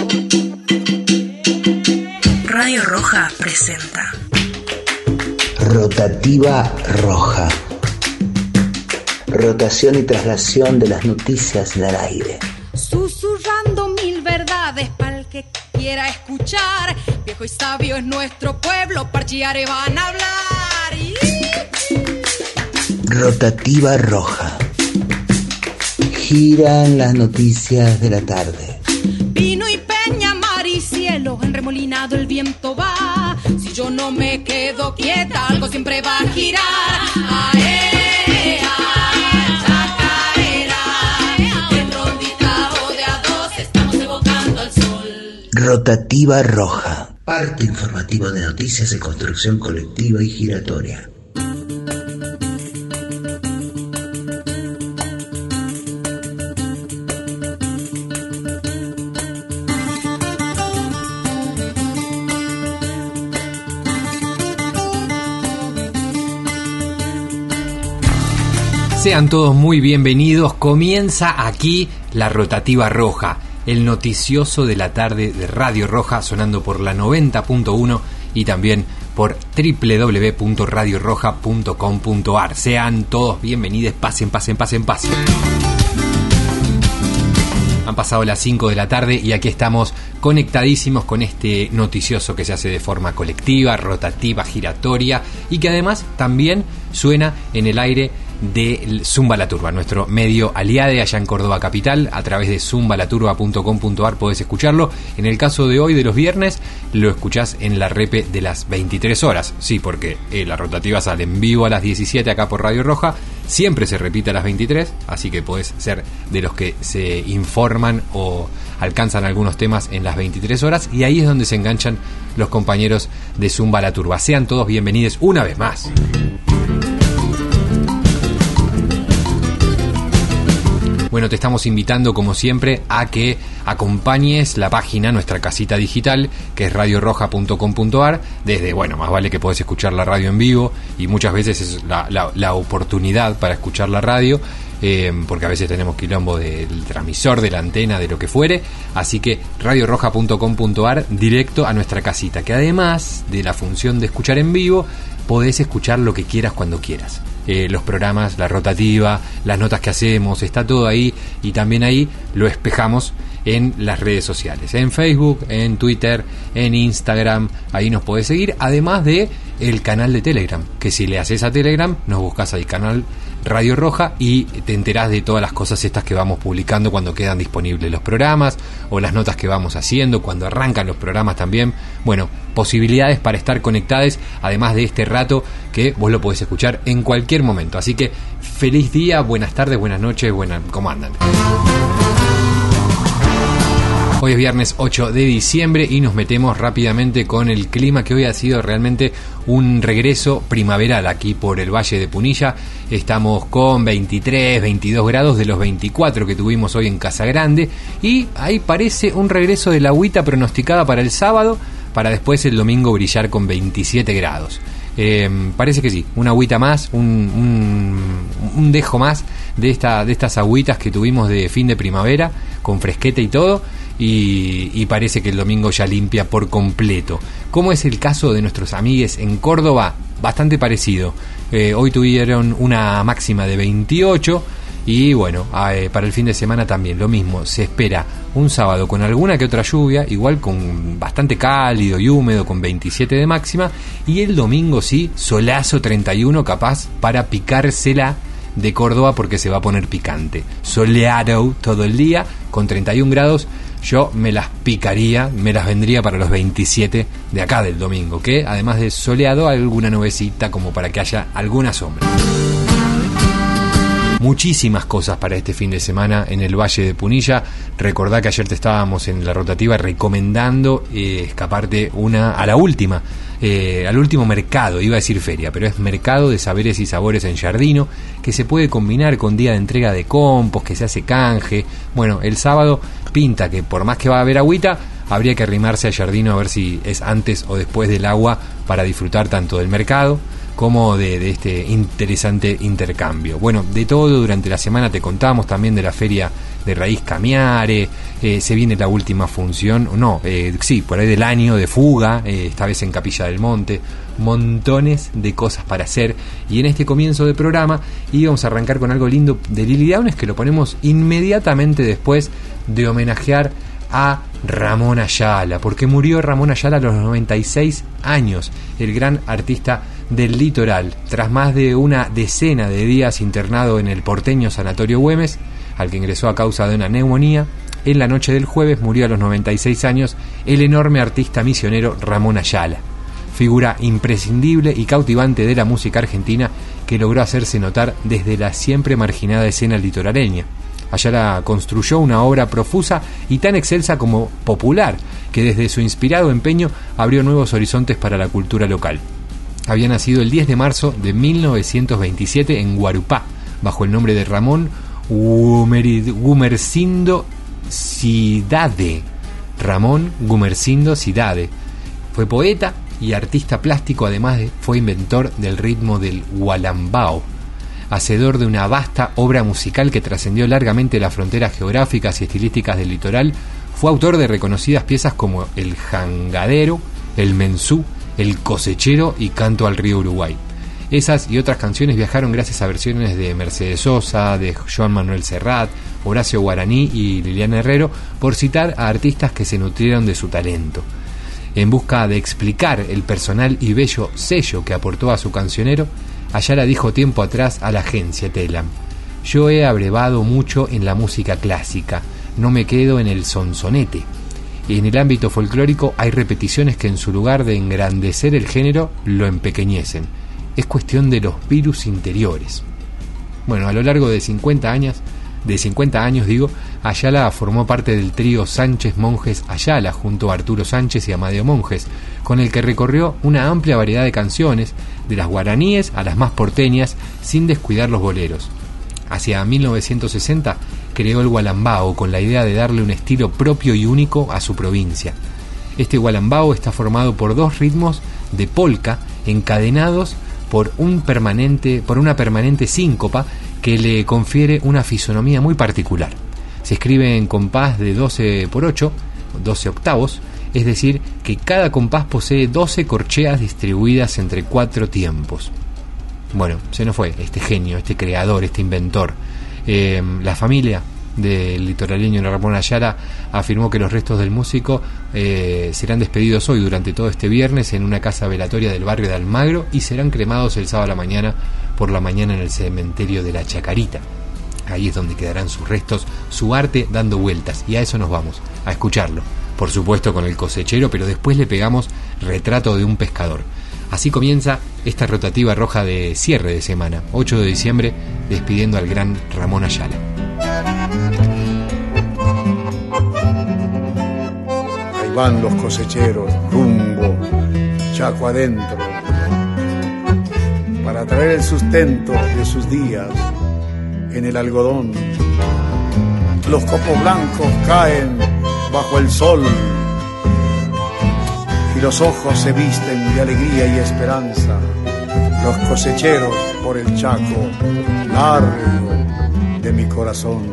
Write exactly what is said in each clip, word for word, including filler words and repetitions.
Radio Roja presenta Rotativa Roja. Rotación y traslación de las noticias del aire. Susurrando mil verdades pa'l que quiera escuchar. Viejo y sabio es nuestro pueblo, parchiare van a hablar. Rotativa Roja. Giran las noticias de la tarde. Vino y peña, mar y cielo, enremolinado el viento va. Si yo no me quedo quieta, algo siempre va a girar. Ae, ae, chacarera, en rondita o de a dos estamos evocando al sol. Rotativa Roja. Parte informativo de noticias de construcción colectiva y giratoria. Sean todos muy bienvenidos. Comienza aquí la Rotativa Roja, el noticioso de la tarde de Radio Roja, sonando por la noventa punto uno y también por doble u doble u doble u punto radio roja punto com punto a r. Sean todos bienvenidos, pasen, pasen, pasen, pasen. Han pasado las cinco de la tarde y aquí estamos conectadísimos con este noticioso que se hace de forma colectiva, rotativa, giratoria y que además también suena en el aire de Zumba la Turba, nuestro medio aliade allá en Córdoba capital. A través de zumba la turba punto com punto a r podés escucharlo. En el caso de hoy, de los viernes, lo escuchás en la repe de las veintitrés horas. Sí, porque eh, la rotativa sale en vivo a las diecisiete acá por Radio Roja. Siempre se repite a las veintitrés, así que podés ser de los que se informan o alcanzan algunos temas en las veintitrés horas. Y ahí es donde se enganchan los compañeros de Zumba la Turba. Sean todos bienvenidos una vez más. Bueno, te estamos invitando como siempre a que acompañes la página, nuestra casita digital, que es radio roja punto com punto a r. Desde, bueno, más vale que podés escuchar la radio en vivo y muchas veces es la, la, la oportunidad para escuchar la radio, eh, porque a veces tenemos quilombo del transmisor, de la antena, de lo que fuere. Así que radio roja punto com punto a r, directo a nuestra casita, que además de la función de escuchar en vivo, podés escuchar lo que quieras cuando quieras. Eh, los programas, la rotativa, las notas que hacemos, está todo ahí y también ahí lo espejamos en las redes sociales, en Facebook, en Twitter, en Instagram, ahí nos podés seguir, además de el canal de Telegram, que si le haces a Telegram, nos buscas ahí, canal Radio Roja, y te enterás de todas las cosas estas que vamos publicando cuando quedan disponibles los programas, o las notas que vamos haciendo, cuando arrancan los programas también. Bueno, posibilidades para estar conectados, además de este rato que vos lo podés escuchar en cualquier momento. Así que feliz día, buenas tardes, buenas noches, buenas, ¿cómo andan? Hoy es viernes ocho de diciembre y nos metemos rápidamente con el clima, que hoy ha sido realmente un regreso primaveral aquí por el Valle de Punilla. Estamos con veintitrés, veintidós grados de los veinticuatro que tuvimos hoy en Casa Grande, y ahí parece un regreso de la agüita pronosticada para el sábado, para después el domingo brillar con veintisiete grados. Eh, parece que sí, una agüita más, un, un, un dejo más de, esta, de estas agüitas que tuvimos de fin de primavera, con fresquete y todo. Y, y parece que el domingo ya limpia por completo. Como es el caso de nuestros amigues en Córdoba, bastante parecido. Eh, hoy tuvieron una máxima de veintiocho y bueno, eh, para el fin de semana también lo mismo. Se espera un sábado con alguna que otra lluvia, igual con bastante cálido y húmedo, con veintisiete de máxima, y el domingo sí, solazo treinta y uno, capaz para picársela de Córdoba, porque se va a poner picante. Soleado todo el día con treinta y un grados. Yo me las picaría, me las vendría para los veintisiete de acá del domingo, que además de soleado, alguna nubecita como para que haya alguna sombra. Muchísimas cosas para este fin de semana en el Valle de Punilla. Recordá que ayer te estábamos en la rotativa recomendando eh, escaparte una a la última, eh, al último mercado, iba a decir feria, pero es mercado de saberes y sabores en Giardino, que se puede combinar con día de entrega de compost, que se hace canje. Bueno, el sábado pinta que por más que va a haber agüita, habría que arrimarse a Giardino a ver si es antes o después del agua para disfrutar tanto del mercado como de, de este interesante intercambio. Bueno, de todo durante la semana te contamos, también de la feria de Raíz Camiare, eh, se viene la última función, no, eh, sí, por ahí del año, de Fuga, eh, esta vez en Capilla del Monte, montones de cosas para hacer. Y en este comienzo de programa íbamos a arrancar con algo lindo de Lily Downes, que lo ponemos inmediatamente después de homenajear a Ramón Ayala, porque murió Ramón Ayala a los noventa y seis años, el gran artista del litoral, tras más de una decena de días internado en el porteño Sanatorio Güemes, al que ingresó a causa de una neumonía. En la noche del jueves murió a los noventa y seis años el enorme artista misionero Ramón Ayala, figura imprescindible y cautivante de la música argentina, que logró hacerse notar desde la siempre marginada escena litoraleña. Ayala construyó una obra profusa y tan excelsa como popular, que desde su inspirado empeño abrió nuevos horizontes para la cultura local. Había nacido el diez de marzo de mil novecientos veintisiete en Guarupá, bajo el nombre de Ramón Gumersindo Cidade. Ramón Gumersindo Cidade. Fue poeta y artista plástico, además de, fue inventor del ritmo del gualambao, hacedor de una vasta obra musical que trascendió largamente las fronteras geográficas y estilísticas del litoral. Fue autor de reconocidas piezas como El Jangadero, El Mensú, El Cosechero y Canto al Río Uruguay. Esas y otras canciones viajaron gracias a versiones de Mercedes Sosa, de Joan Manuel Serrat, Horacio Guaraní y Liliana Herrero, por citar a artistas que se nutrieron de su talento. En busca de explicar el personal y bello sello que aportó a su cancionero, Ayala dijo tiempo atrás a la agencia Telam: yo he abrevado mucho en la música clásica, no me quedo en el sonsonete. En el ámbito folclórico hay repeticiones que en su lugar de engrandecer el género lo empequeñecen. Es cuestión de los virus interiores. Bueno, a lo largo de cincuenta años, de cincuenta años digo, Ayala formó parte del trío Sánchez Monjes Ayala junto a Arturo Sánchez y Amadeo Monjes, con el que recorrió una amplia variedad de canciones, de las guaraníes a las más porteñas, sin descuidar los boleros. Hacia mil novecientos sesenta creó el gualambao con la idea de darle un estilo propio y único a su provincia. Este gualambao está formado por dos ritmos de polka encadenados por un permanente, por una permanente síncopa que le confiere una fisonomía muy particular. Se escribe en compás de doce por ocho, doce octavos, es decir, que cada compás posee doce corcheas distribuidas entre cuatro tiempos. Bueno, se nos fue este genio, este creador, este inventor. Eh, la familia del litoraleño Ramón Ayala afirmó que los restos del músico eh, serán despedidos hoy durante todo este viernes en una casa velatoria del barrio de Almagro y serán cremados el sábado a la mañana por la mañana en el cementerio de la Chacarita. Ahí es donde quedarán sus restos, su arte dando vueltas, y a eso nos vamos, a escucharlo, por supuesto con El Cosechero, pero después le pegamos Retrato de un pescador. Así comienza esta rotativa roja de cierre de semana, ocho de diciembre, despidiendo al gran Ramón Ayala. Ahí van los cosecheros, rumbo, Chaco adentro, para traer el sustento de sus días en el algodón. Los copos blancos caen bajo el sol y los ojos se visten de alegría y esperanza. Los cosecheros por el Chaco largo de mi corazón.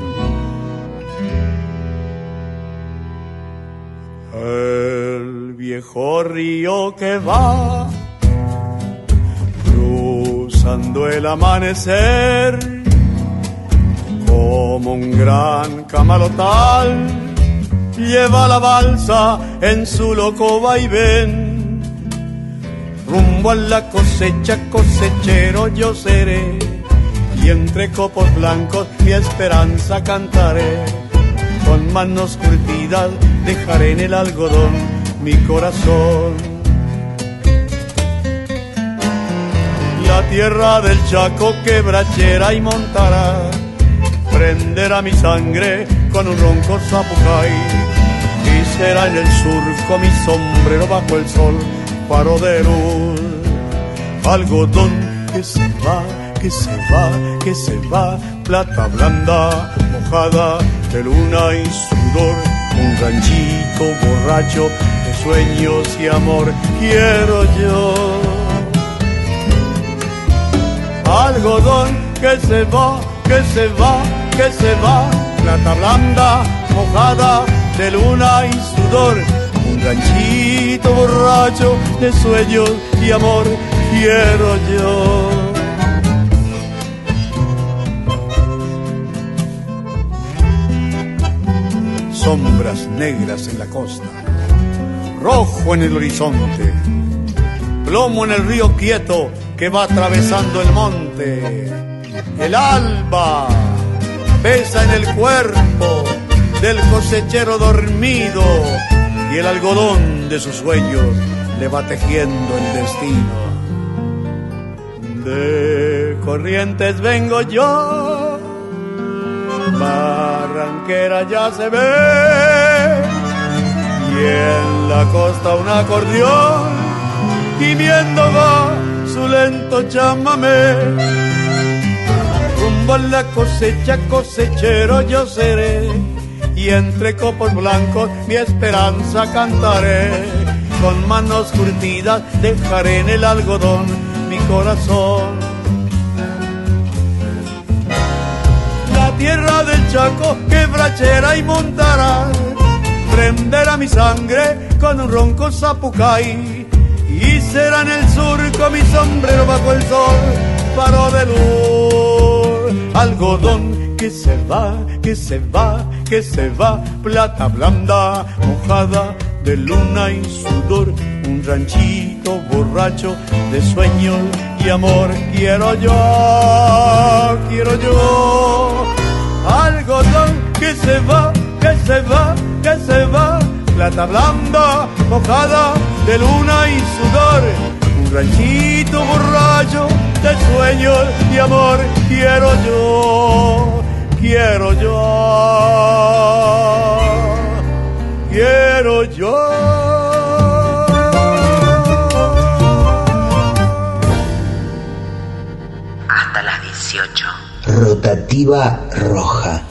El viejo río que va cruzando el amanecer como un gran camalotal, lleva la balsa en su loco vaivén. Rumbo a la cosecha, cosechero yo seré, y entre copos blancos mi esperanza cantaré. Con manos curtidas dejaré en el algodón mi corazón. La tierra del Chaco quebrachera y montará, prenderá mi sangre con un ronco zapucay, y será en el surco mi sombrero bajo el sol, faro de luz. Algodón que se va, que se va, que se va, plata blanda, mojada de luna y sudor, un ranchito borracho de sueños y amor quiero yo. Algodón que se va, que se va, que se va, plata blanda, mojada de luna y sudor, un ranchito borracho de sueños y amor quiero yo. Sombras negras en la costa, rojo en el horizonte, plomo en el río quieto que va atravesando el monte. El alba pesa en el cuerpo del cosechero dormido y el algodón de sus sueños le va tejiendo el destino. De Corrientes vengo yo, Barranquera ya se ve, y en la costa un acordeón gimiendo va su lento chamamé. Rumbo a la cosecha, cosechero yo seré, y entre copos blancos mi esperanza cantaré. Con manos curtidas dejaré en el algodón mi corazón. La tierra del Chaco quebrachera y montará, prenderá mi sangre con un ronco zapucay, y será en el surco mi sombrero bajo el sol, faro de luz. Algodón que se va, que se va, que se va, plata blanda, mojada de luna y sudor, un ranchito borracho de sueños y amor quiero yo, quiero yo. Algodón que se va, que se va, que se va, plata blanda, mojada de luna y sudor, un ranchito borracho de sueños y amor quiero yo, quiero yo, quiero yo. Hasta las dieciocho. Rotativa roja.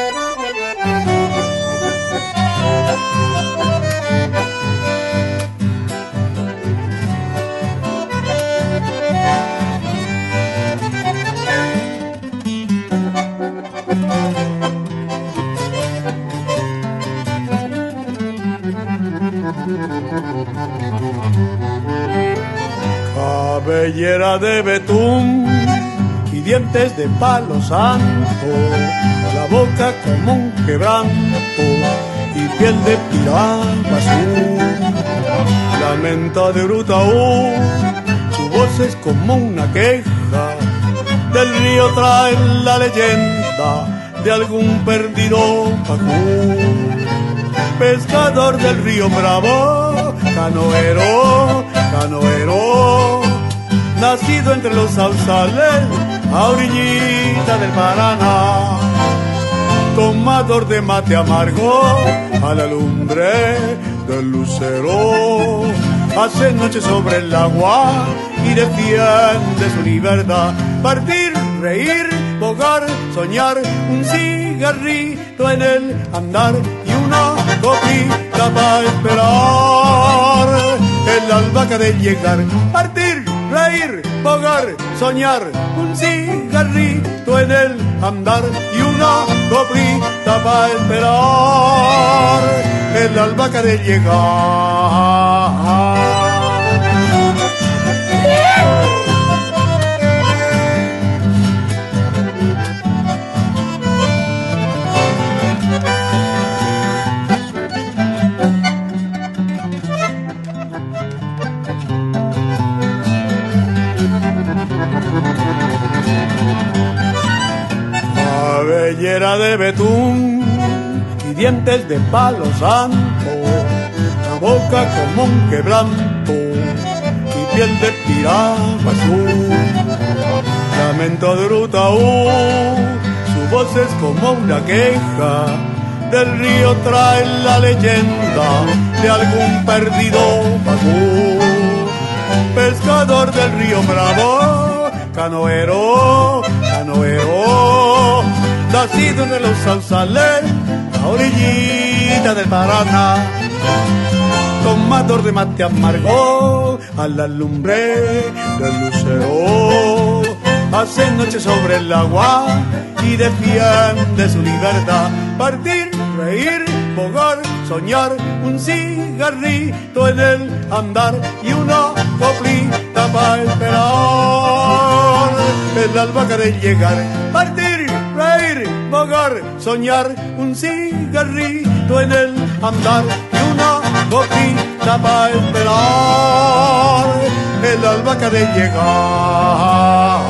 Cabellera de betún y dientes de palo santo, la boca como un quebranto y piel de piragua azul, lamenta de Urutaú, su voz es como una queja, del río trae la leyenda de algún perdido pacú, pescador del río Bravo, canoero, canoero, nacido entre los sausales, a orillita del Paraná, tomador de mate amargo, a la lumbre del lucero, hace noche sobre el agua y defiende su libertad, partir, reír, bogar, soñar, un cigarrito en el andar y una copita para esperar el albahaca de llegar, partir, reír, bogar, soñar, un cigarrito en el andar y una copita para esperar el albahaca de llegar. Cabellera de betún y dientes de palo santo, la boca como un quebranto y piel de piragua azul, lamento de Urutaú, su voz es como una queja, del río trae la leyenda de algún perdido pacú, pescador del río Bravo, canoero, canoero, nacido entre los sausales, a orillita del Paraná, tomador de mate amargo, a la lumbre del lucero, hace noche sobre el agua y defiende su libertad. Partir, reír, bogar, soñar, un cigarrito en el andar y una coplita para esperar el alba de llegar. Partir, reír, bogar, soñar, un cigarrito en el andar y una coplita para esperar el alba de llegar.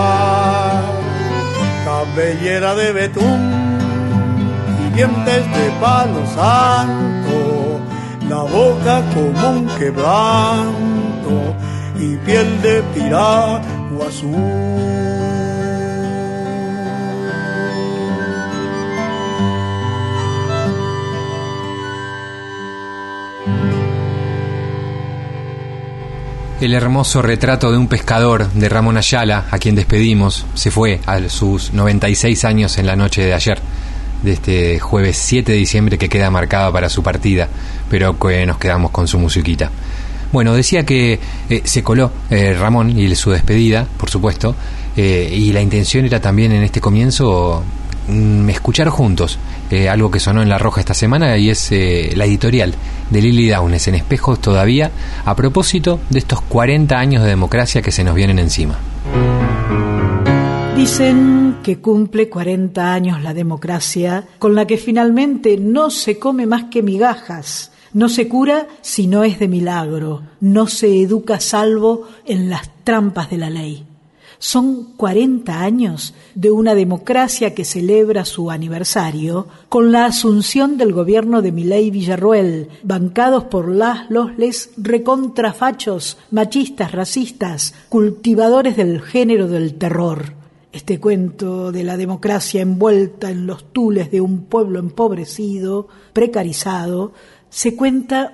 Cabellera de betún y dientes de palo santo, la boca como un quebranto y piel de piragua azul. El hermoso retrato de un pescador de Ramón Ayala, a quien despedimos, se fue a sus noventa y seis años en la noche de ayer, de este jueves siete de diciembre que queda marcada para su partida, pero que nos quedamos con su musiquita. Bueno, decía que eh, se coló eh, Ramón y su despedida, por supuesto, eh, y la intención era también en este comienzo mm, escuchar juntos eh, algo que sonó en La Roja esta semana, y es eh, la editorial de Lili Downes en Espejos Todavía, a propósito de estos cuarenta años de democracia que se nos vienen encima. Dicen que cumple cuarenta años la democracia, con la que finalmente no se come más que migajas, no se cura si no es de milagro, no se educa salvo en las trampas de la ley. Son cuarenta años de una democracia que celebra su aniversario con la asunción del gobierno de Milei Villarruel, bancados por las, los, les recontrafachos, machistas, racistas, cultivadores del género del terror. Este cuento de la democracia envuelta en los tules de un pueblo empobrecido, precarizado, se cuenta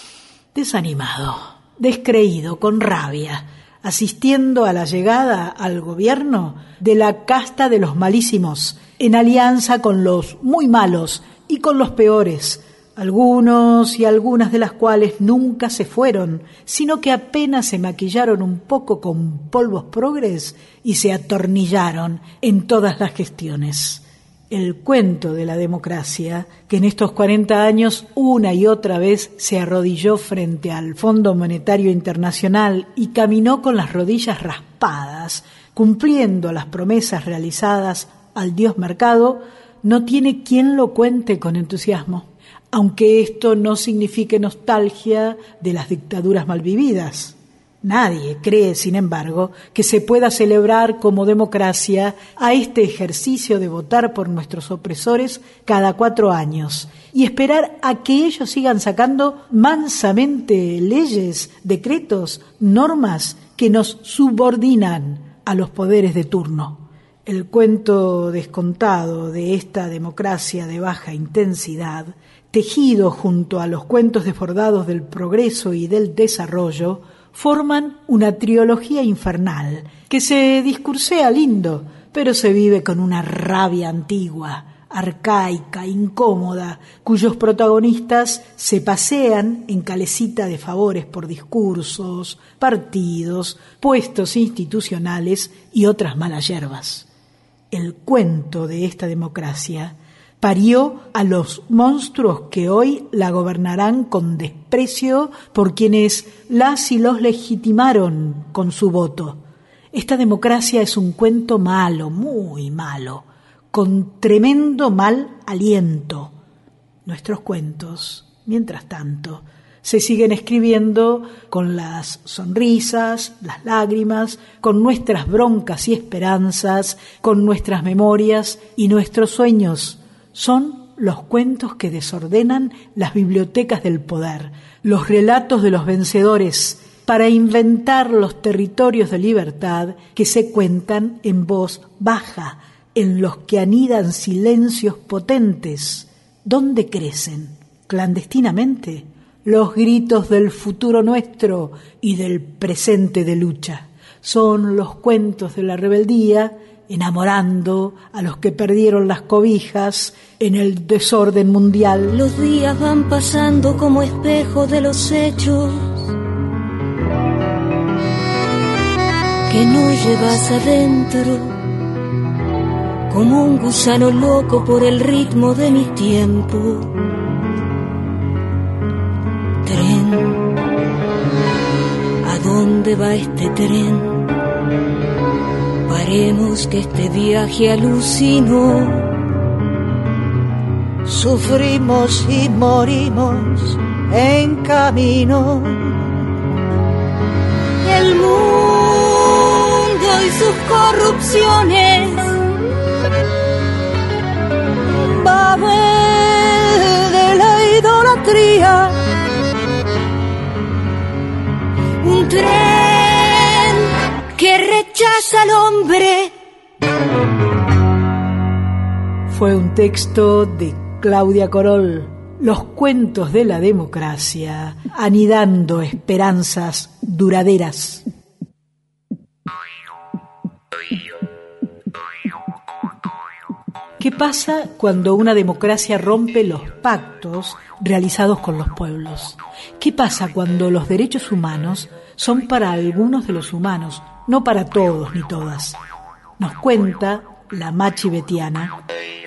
desanimado, descreído, con rabia, asistiendo a la llegada al gobierno de la casta de los malísimos, en alianza con los muy malos y con los peores, algunos y algunas de las cuales nunca se fueron, sino que apenas se maquillaron un poco con polvos progres y se atornillaron en todas las gestiones. El cuento de la democracia, que en estos cuarenta años una y otra vez se arrodilló frente al Fondo Monetario Internacional y caminó con las rodillas raspadas, cumpliendo las promesas realizadas al Dios mercado, no tiene quien lo cuente con entusiasmo, aunque esto no signifique nostalgia de las dictaduras malvividas. Nadie cree, sin embargo, que se pueda celebrar como democracia a este ejercicio de votar por nuestros opresores cada cuatro años y esperar a que ellos sigan sacando mansamente leyes, decretos, normas que nos subordinan a los poderes de turno. El cuento descontado de esta democracia de baja intensidad, tejido junto a los cuentos desbordados del progreso y del desarrollo, forman una trilogía infernal que se discursea lindo, pero se vive con una rabia antigua, arcaica, incómoda, cuyos protagonistas se pasean en calecita de favores por discursos, partidos, puestos institucionales y otras malas hierbas. El cuento de esta democracia parió a los monstruos que hoy la gobernarán con desprecio por quienes las y los legitimaron con su voto. Esta democracia es un cuento malo, muy malo, con tremendo mal aliento. Nuestros cuentos, mientras tanto, se siguen escribiendo con las sonrisas, las lágrimas, con nuestras broncas y esperanzas, con nuestras memorias y nuestros sueños. Son los cuentos que desordenan las bibliotecas del poder, los relatos de los vencedores, para inventar los territorios de libertad que se cuentan en voz baja, en los que anidan silencios potentes. ¿Dónde crecen? Clandestinamente, los gritos del futuro nuestro y del presente de lucha. Son los cuentos de la rebeldía, enamorando a los que perdieron las cobijas en el desorden mundial. Los días van pasando como espejo de los hechos que no llevas adentro, como un gusano loco por el ritmo de mi tiempo. Tren, ¿a dónde va este tren? Paremos que este viaje alucinó. Sufrimos y morimos en camino. El mundo y sus corrupciones, Babel de la idolatría, un tren que rechaza al hombre. Fue un texto de Claudia Corol, Los cuentos de la democracia, anidando esperanzas duraderas. ¿Qué pasa cuando una democracia rompe los pactos realizados con los pueblos? ¿Qué pasa cuando los derechos humanos son para algunos de los humanos, no para todos ni todas? Nos cuenta la Machi Betiana.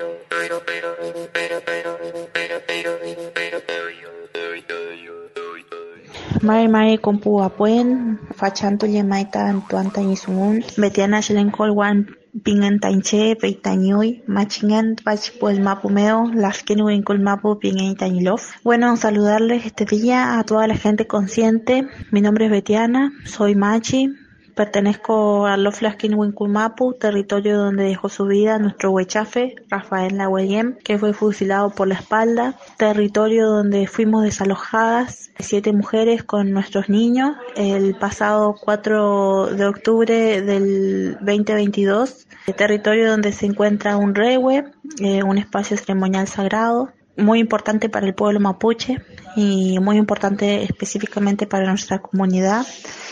Mari Mari kompu apuen fachanto llamaita antuanta isungun Betiana shelenkol wan pingan tainche peitañuy machingan pach pues mapumeo las que no encol mapu pingan tañilov. Bueno, saludarles este día a toda la gente consciente. Mi nombre es Betiana, soy Machi. Pertenezco a los Flaskin Winculmapu, territorio donde dejó su vida nuestro huechafe, Rafael Nahueliem, que fue fusilado por la espalda, territorio donde fuimos desalojadas, siete mujeres con nuestros niños, el pasado cuatro de octubre del veinte veintidós, territorio donde se encuentra un rehue, eh, un espacio ceremonial sagrado, muy importante para el pueblo mapuche y muy importante específicamente para nuestra comunidad.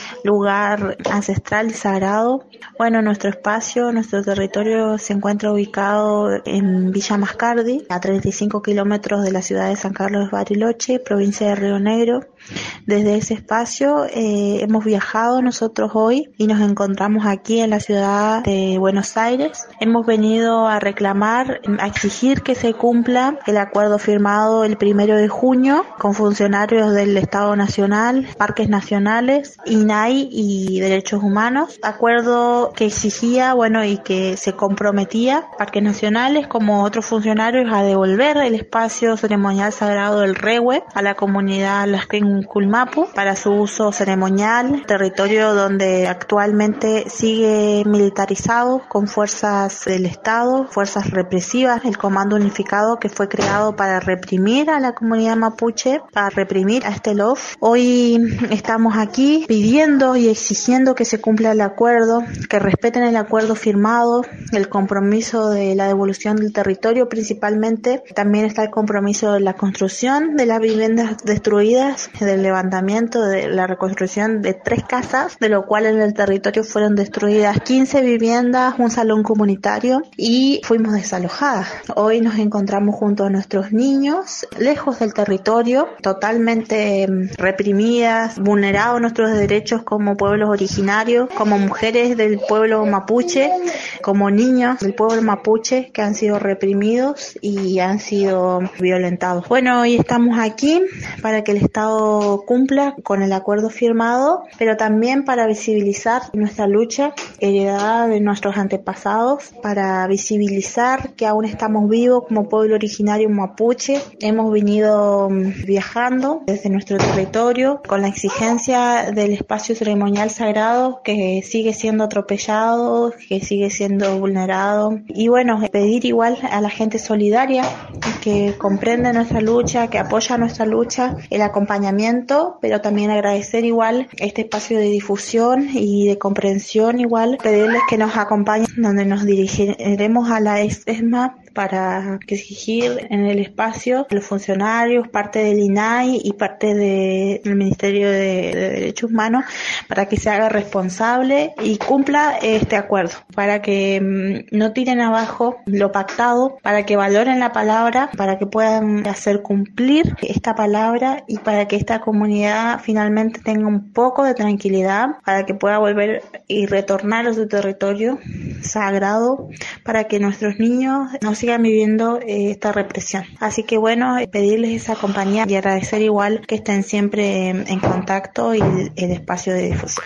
Lugar ancestral y sagrado. Bueno, nuestro espacio, nuestro territorio se encuentra ubicado en Villa Mascardi, a treinta y cinco kilómetros de la ciudad de San Carlos de Bariloche, provincia de Río Negro. Desde ese espacio eh, hemos viajado nosotros hoy y nos encontramos aquí en la ciudad de Buenos Aires. Hemos venido a reclamar, a exigir que se cumpla el acuerdo firmado el primero de junio con funcionarios del Estado Nacional, Parques Nacionales, I N A I y Derechos Humanos. Acuerdo que exigía, bueno, y que se comprometía Parques Nacionales como otros funcionarios a devolver el espacio ceremonial sagrado del Rehue a la comunidad Laskin Culmapu para su uso ceremonial, territorio donde actualmente sigue militarizado con fuerzas del Estado, fuerzas represivas, el Comando Unificado que fue creado para reprimir a la comunidad mapuche, para reprimir a este L O F. Hoy estamos aquí pidiendo y exigiendo que se cumpla el acuerdo, que respeten el acuerdo firmado, el compromiso de la devolución del territorio principalmente. También está el compromiso de la construcción de las viviendas destruidas, del levantamiento, de la reconstrucción de tres casas, de lo cual en el territorio fueron destruidas quince viviendas, un salón comunitario y fuimos desalojadas. Hoy nos encontramos junto a nuestros niños, lejos del territorio, totalmente reprimidas, vulnerados nuestros derechos como pueblos originarios, como mujeres del pueblo mapuche, como niños del pueblo mapuche que han sido reprimidos y han sido violentados. Bueno, hoy estamos aquí para que el Estado cumpla con el acuerdo firmado, pero también para visibilizar nuestra lucha heredada de nuestros antepasados, para visibilizar que aún estamos vivos como pueblo originario mapuche. Hemos venido viajando desde nuestro territorio con la exigencia del espacio ceremonial sagrado que sigue siendo atropellado, que sigue siendo vulnerado, y bueno, pedir igual a la gente solidaria que comprende nuestra lucha, que apoya nuestra lucha, el acompañamiento, pero también agradecer igual este espacio de difusión y de comprensión, igual pedirles que nos acompañen, donde nos dirigiremos a la ESMA para exigir en el espacio los funcionarios, parte del I N A I y parte de, del Ministerio de, de Derechos Humanos, para que se haga responsable y cumpla este acuerdo, para que mmm, no tiren abajo lo pactado, para que valoren la palabra, para que puedan hacer cumplir esta palabra y para que esta comunidad finalmente tenga un poco de tranquilidad, para que pueda volver y retornar a su territorio sagrado, para que nuestros niños no sigan viviendo eh, esta represión. Así que bueno, pedirles esa compañía y agradecer igual que estén siempre en, en contacto y el, el espacio de difusión.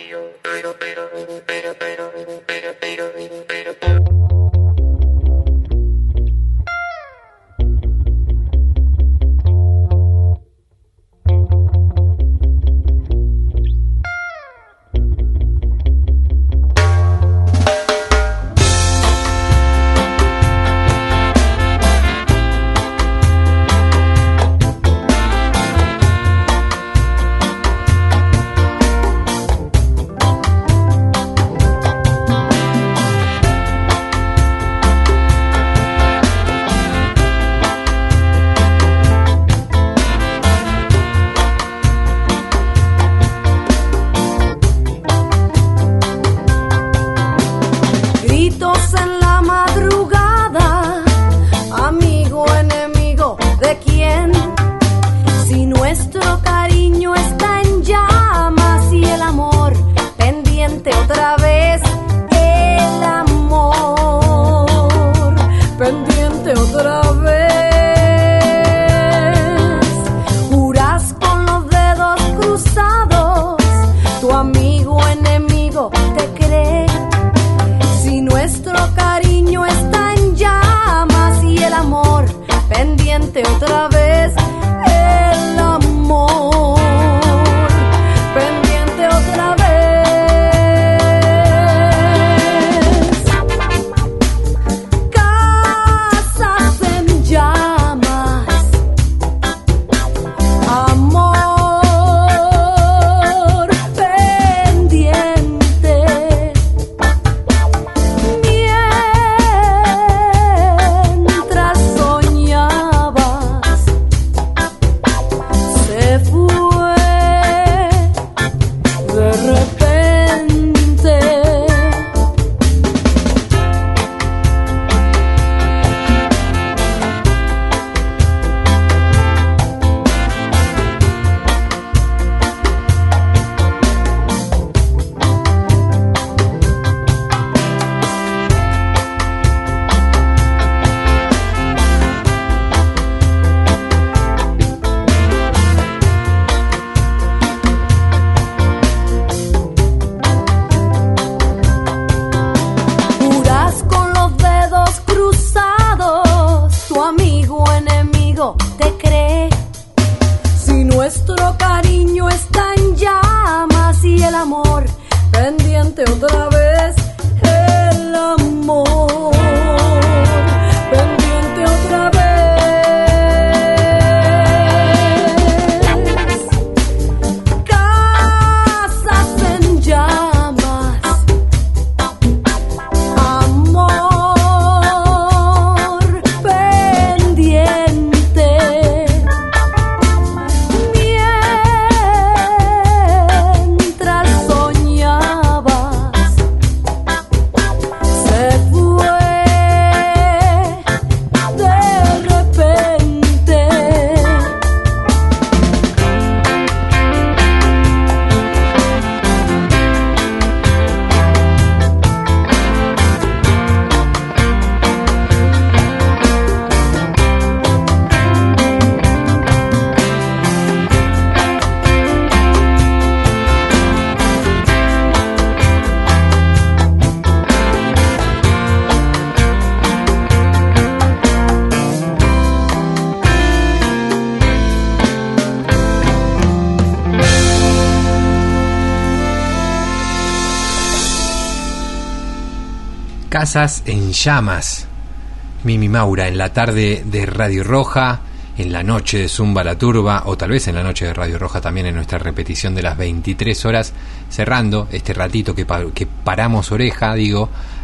Casas en llamas. Mimi Maura en la tarde de Radio Roja, en la noche de Zumba la Turba, o tal vez en la noche de Radio Roja también en nuestra repetición de las veintitrés horas, cerrando este ratito que, pa- que paramos oreja, digo,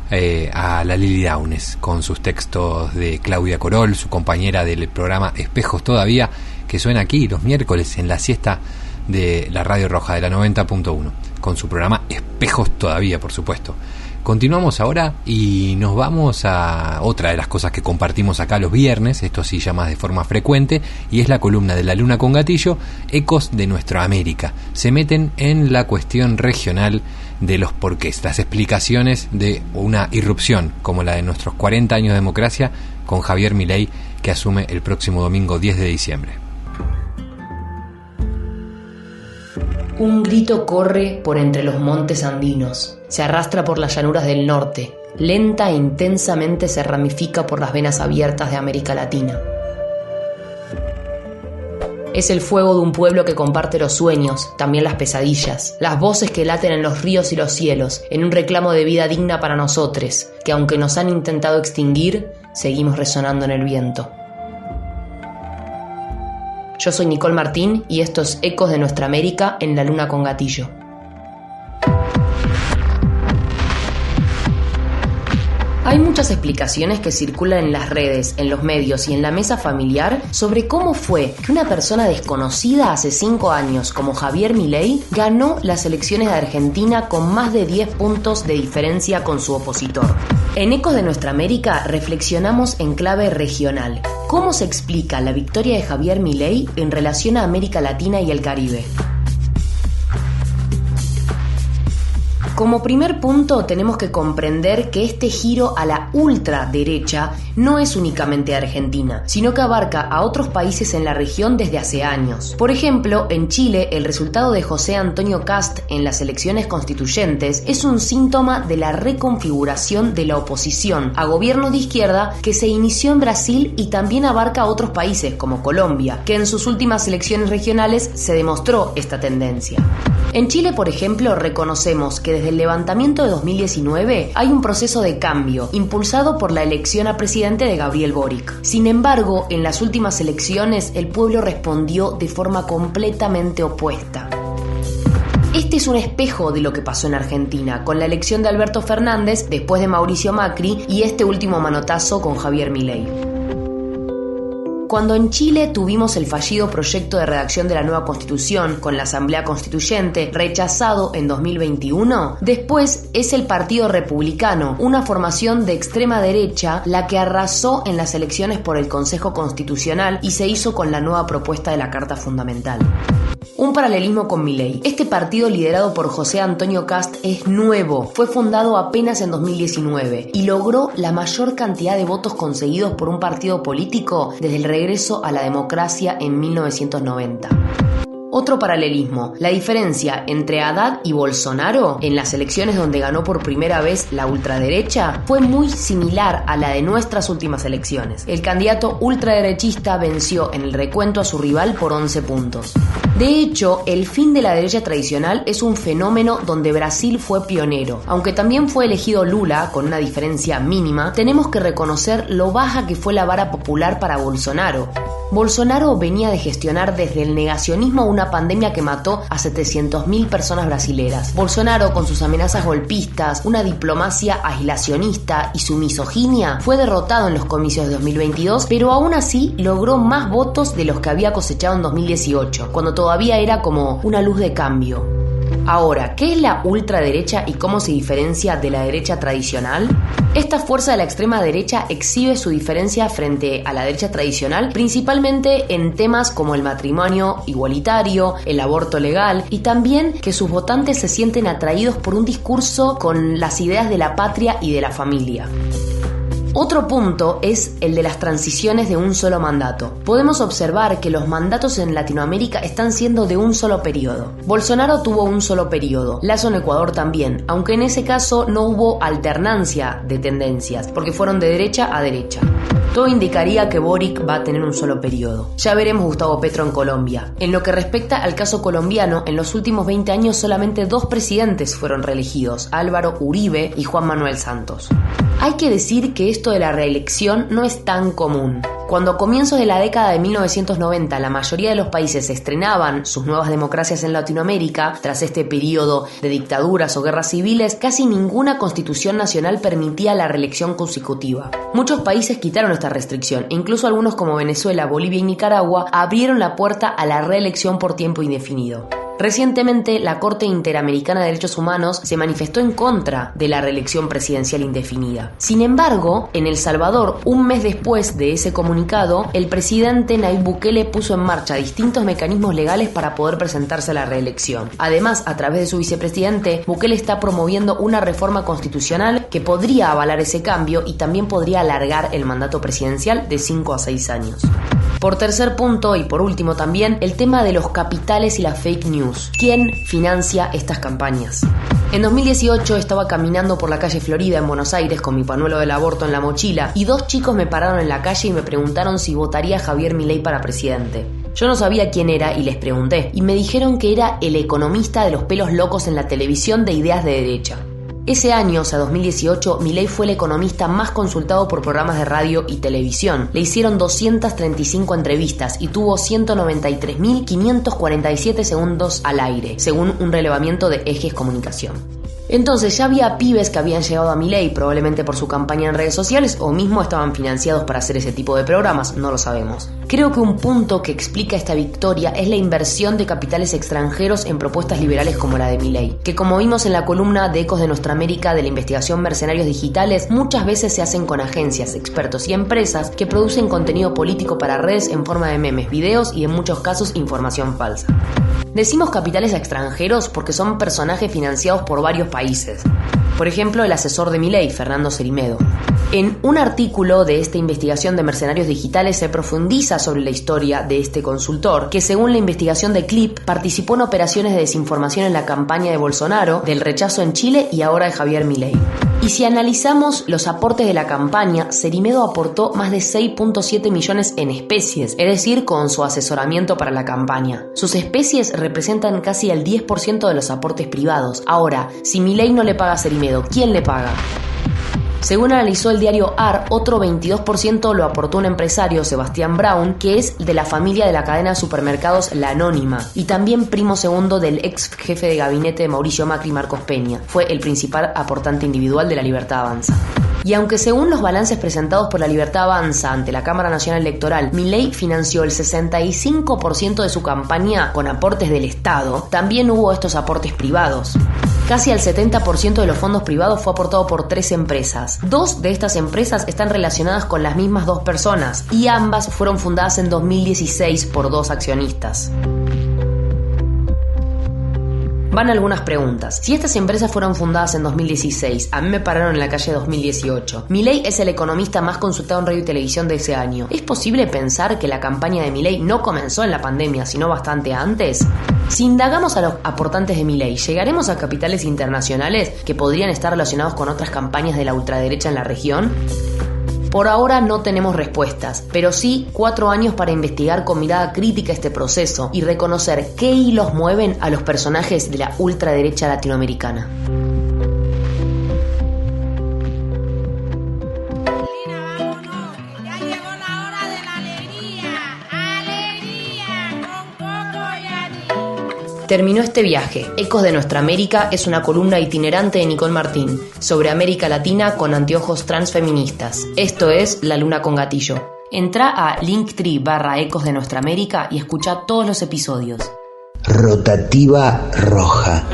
eh, a la Lili Downes con sus textos de Claudia Corol, su compañera del programa Espejos Todavía, que suena aquí los miércoles en la siesta de la Radio Roja de la noventa punto uno, con su programa Espejos Todavía, por supuesto. Continuamos ahora y nos vamos a otra de las cosas que compartimos acá los viernes, esto sí ya más de forma frecuente, y es la columna de La Luna con Gatillo, Ecos de Nuestra América. Se meten en la cuestión regional de los porqués, las explicaciones de una irrupción como la de nuestros cuarenta años de democracia con Javier Milei, que asume el próximo domingo diez de diciembre. Un grito corre por entre los montes andinos, se arrastra por las llanuras del norte, lenta e intensamente se ramifica por las venas abiertas de América Latina. Es el fuego de un pueblo que comparte los sueños, también las pesadillas, las voces que laten en los ríos y los cielos, en un reclamo de vida digna para nosotros, que aunque nos han intentado extinguir, seguimos resonando en el viento. Yo soy Nicole Martín y esto es Ecos de Nuestra América en La Luna con Gatillo. Hay muchas explicaciones que circulan en las redes, en los medios y en la mesa familiar sobre cómo fue que una persona desconocida hace cinco años como Javier Milei ganó las elecciones de Argentina con más de diez puntos de diferencia con su opositor. En Ecos de Nuestra América reflexionamos en clave regional. ¿Cómo se explica la victoria de Javier Milei en relación a América Latina y el Caribe? Como primer punto tenemos que comprender que este giro a la ultraderecha no es únicamente Argentina, sino que abarca a otros países en la región desde hace años. Por ejemplo, en Chile, el resultado de José Antonio Kast en las elecciones constituyentes es un síntoma de la reconfiguración de la oposición a gobiernos de izquierda que se inició en Brasil y también abarca a otros países como Colombia, que en sus últimas elecciones regionales se demostró esta tendencia. En Chile, por ejemplo, reconocemos que desde el levantamiento de dos mil diecinueve hay un proceso de cambio impulsado por la elección a presidente de Gabriel Boric. Sin embargo, en las últimas elecciones el pueblo respondió de forma completamente opuesta. Este es un espejo de lo que pasó en Argentina, con la elección de Alberto Fernández después de Mauricio Macri y este último manotazo con Javier Milei. Cuando en Chile tuvimos el fallido proyecto de redacción de la nueva Constitución con la Asamblea Constituyente rechazado en dos mil veintiuno, después es el Partido Republicano, una formación de extrema derecha, la que arrasó en las elecciones por el Consejo Constitucional y se hizo con la nueva propuesta de la Carta Fundamental. Un paralelismo con Milei. Este partido liderado por José Antonio Kast es nuevo, fue fundado apenas en dos mil diecinueve y logró la mayor cantidad de votos conseguidos por un partido político desde el regreso a la democracia en mil novecientos noventa. Otro paralelismo, la diferencia entre Haddad y Bolsonaro en las elecciones donde ganó por primera vez la ultraderecha fue muy similar a la de nuestras últimas elecciones. El candidato ultraderechista venció en el recuento a su rival por once puntos. De hecho, el fin de la derecha tradicional es un fenómeno donde Brasil fue pionero. Aunque también fue elegido Lula con una diferencia mínima, tenemos que reconocer lo baja que fue la vara popular para Bolsonaro. Bolsonaro venía de gestionar desde el negacionismo una pandemia que mató a setecientas mil personas brasileras. Bolsonaro, con sus amenazas golpistas, una diplomacia aislacionista y su misoginia, fue derrotado en los comicios de dos mil veintidós, pero aún así logró más votos de los que había cosechado en dos mil dieciocho, cuando todavía era como una luz de cambio. Ahora, ¿qué es la ultraderecha y cómo se diferencia de la derecha tradicional? Esta fuerza de la extrema derecha exhibe su diferencia frente a la derecha tradicional principalmente en temas como el matrimonio igualitario, el aborto legal y también que sus votantes se sienten atraídos por un discurso con las ideas de la patria y de la familia. Otro punto es el de las transiciones de un solo mandato. Podemos observar que los mandatos en Latinoamérica están siendo de un solo periodo. Bolsonaro tuvo un solo periodo, Lasso en Ecuador también, aunque en ese caso no hubo alternancia de tendencias, porque fueron de derecha a derecha. Todo indicaría que Boric va a tener un solo periodo. Ya veremos Gustavo Petro en Colombia. En lo que respecta al caso colombiano, en los últimos veinte años solamente dos presidentes fueron reelegidos, Álvaro Uribe y Juan Manuel Santos. Hay que decir que esto de la reelección no es tan común. Cuando a comienzos de la década de mil novecientos noventa la mayoría de los países estrenaban sus nuevas democracias en Latinoamérica, tras este periodo de dictaduras o guerras civiles, casi ninguna constitución nacional permitía la reelección consecutiva. Muchos países quitaron esta restricción e incluso algunos como Venezuela, Bolivia y Nicaragua abrieron la puerta a la reelección por tiempo indefinido. Recientemente, la Corte Interamericana de Derechos Humanos se manifestó en contra de la reelección presidencial indefinida. Sin embargo, en El Salvador, un mes después de ese comunicado, el presidente Nayib Bukele puso en marcha distintos mecanismos legales para poder presentarse a la reelección. Además, a través de su vicepresidente, Bukele está promoviendo una reforma constitucional que podría avalar ese cambio y también podría alargar el mandato presidencial de cinco a seis años. Por tercer punto, y por último también, el tema de los capitales y la fake news. ¿Quién financia estas campañas? En dos mil dieciocho estaba caminando por la calle Florida en Buenos Aires con mi pañuelo del aborto en la mochila y dos chicos me pararon en la calle y me preguntaron si votaría a Javier Milei para presidente. Yo no sabía quién era y les pregunté, y me dijeron que era el economista de los pelos locos en la televisión de ideas de derecha. Ese año, o sea dos mil dieciocho, Milei fue el economista más consultado por programas de radio y televisión. Le hicieron doscientas treinta y cinco entrevistas y tuvo ciento noventa y tres mil quinientos cuarenta y siete segundos al aire, según un relevamiento de Ejes Comunicación. Entonces ya había pibes que habían llegado a Milei probablemente por su campaña en redes sociales o mismo estaban financiados para hacer ese tipo de programas, no lo sabemos. Creo que un punto que explica esta victoria es la inversión de capitales extranjeros en propuestas liberales como la de Milei, que como vimos en la columna de Ecos de Nuestra América de la investigación Mercenarios Digitales, muchas veces se hacen con agencias, expertos y empresas que producen contenido político para redes en forma de memes, videos y en muchos casos información falsa. Decimos capitales extranjeros porque son personajes financiados por varios países. Por ejemplo, el asesor de Milei, Fernando Cerimedo. En un artículo de esta investigación de Mercenarios Digitales se profundiza sobre la historia de este consultor, que según la investigación de Clip, participó en operaciones de desinformación en la campaña de Bolsonaro, del rechazo en Chile y ahora de Javier Milei. Y si analizamos los aportes de la campaña, Cerimedo aportó más de seis punto siete millones en especies, es decir, con su asesoramiento para la campaña. Sus especies representan casi el diez por ciento de los aportes privados. Ahora, si Milei no le paga a Cerimedo, ¿quién le paga? Según analizó el diario A R, otro veintidós por ciento lo aportó un empresario, Sebastián Brown, que es de la familia de la cadena de supermercados La Anónima, y también primo segundo del ex jefe de gabinete de Mauricio Macri, Marcos Peña. Fue el principal aportante individual de La Libertad Avanza. Y aunque según los balances presentados por La Libertad Avanza ante la Cámara Nacional Electoral, Milei financió el sesenta y cinco por ciento de su campaña con aportes del Estado, también hubo estos aportes privados. Casi el setenta por ciento de los fondos privados fue aportado por tres empresas. Dos de estas empresas están relacionadas con las mismas dos personas y ambas fueron fundadas en dos mil dieciséis por dos accionistas. Van algunas preguntas. Si estas empresas fueron fundadas en dos mil dieciséis, a mí me pararon en la calle dos mil dieciocho. Milei es el economista más consultado en radio y televisión de ese año. ¿Es posible pensar que la campaña de Milei no comenzó en la pandemia, sino bastante antes? Si indagamos a los aportantes de Milei, ¿llegaremos a capitales internacionales que podrían estar relacionados con otras campañas de la ultraderecha en la región? Por ahora no tenemos respuestas, pero sí cuatro años para investigar con mirada crítica este proceso y reconocer qué hilos mueven a los personajes de la ultraderecha latinoamericana. Terminó este viaje. Ecos de Nuestra América es una columna itinerante de Nicole Martín sobre América Latina con anteojos transfeministas. Esto es La Luna con Gatillo. Entra a linktree barra Ecos de Nuestra América y escucha todos los episodios. Rotativa roja.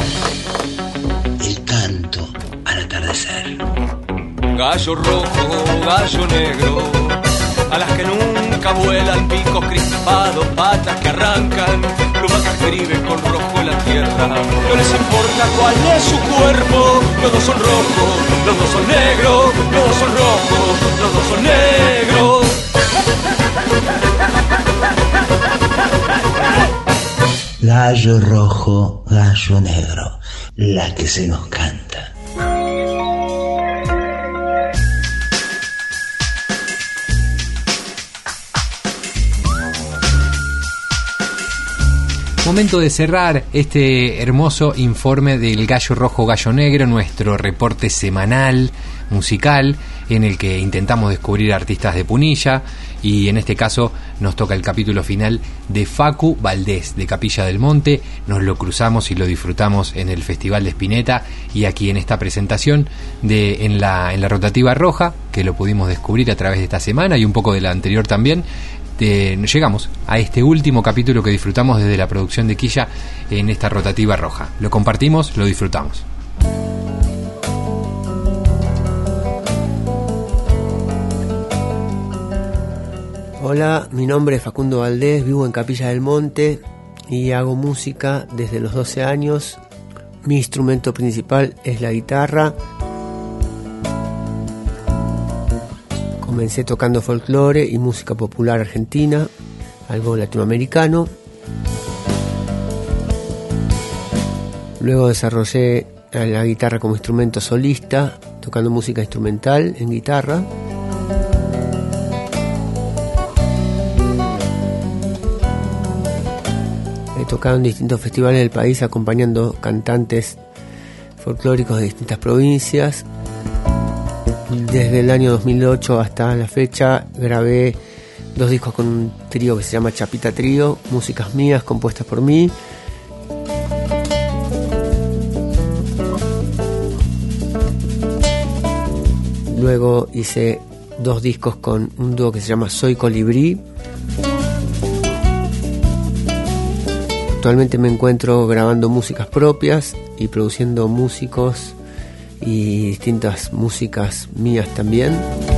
El canto al atardecer. Gallo rojo, gallo negro, alas que nunca vuelan, picos crispados, patas que arrancan, plumas que escriben con rojo la tierra. No les importa cuál es su cuerpo, los dos son rojos, los dos son negros, los dos son rojos, los dos son negros. Gallo rojo, gallo negro, la que se nos canta. Momento de cerrar este hermoso informe del Gallo Rojo, Gallo Negro, nuestro reporte semanal musical en el que intentamos descubrir artistas de Punilla y en este caso nos toca el capítulo final de Facu Valdés de Capilla del Monte. Nos lo cruzamos y lo disfrutamos en el Festival de Spinetta y aquí en esta presentación de en la, en la rotativa roja, que lo pudimos descubrir a través de esta semana y un poco de la anterior también. De, llegamos a este último capítulo que disfrutamos desde la producción de Quilla en esta rotativa roja. Lo compartimos, lo disfrutamos. Hola, mi nombre es Facundo Valdés, vivo en Capilla del Monte y hago música desde los doce años. Mi instrumento principal es la guitarra. Comencé tocando folclore y música popular argentina, algo latinoamericano. Luego desarrollé la guitarra como instrumento solista, tocando música instrumental en guitarra. He tocado en distintos festivales del país acompañando cantantes folclóricos de distintas provincias. Desde el año dos mil ocho hasta la fecha grabé dos discos con un trío que se llama Chapita Trío, músicas mías compuestas por mí. Luego hice dos discos con un dúo que se llama Soy Colibrí. Actualmente me encuentro grabando músicas propias y produciendo músicos y distintas músicas mías también.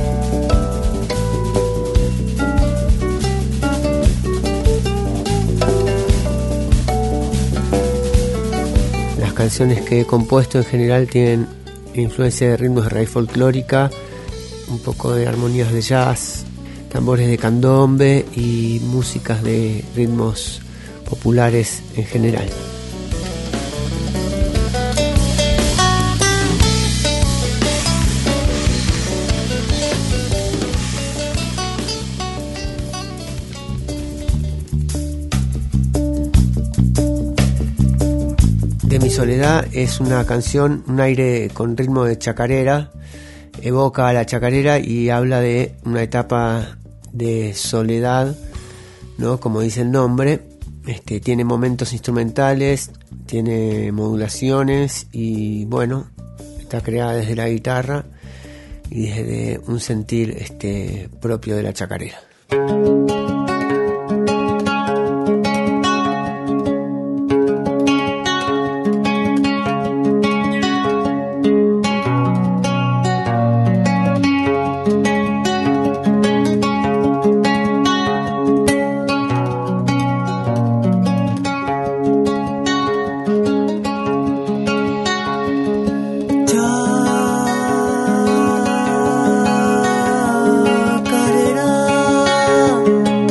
Las canciones que he compuesto en general tienen influencia de ritmos de raíz folclórica, un poco de armonías de jazz, tambores de candombe y músicas de ritmos populares en general. De mi soledad es una canción, un aire con ritmo de chacarera, evoca a la chacarera y habla de una etapa de soledad, ¿no? Como dice el nombre. Este, tiene momentos instrumentales, tiene modulaciones y bueno, está creada desde la guitarra y desde un sentir este, propio de la chacarera. Chacarera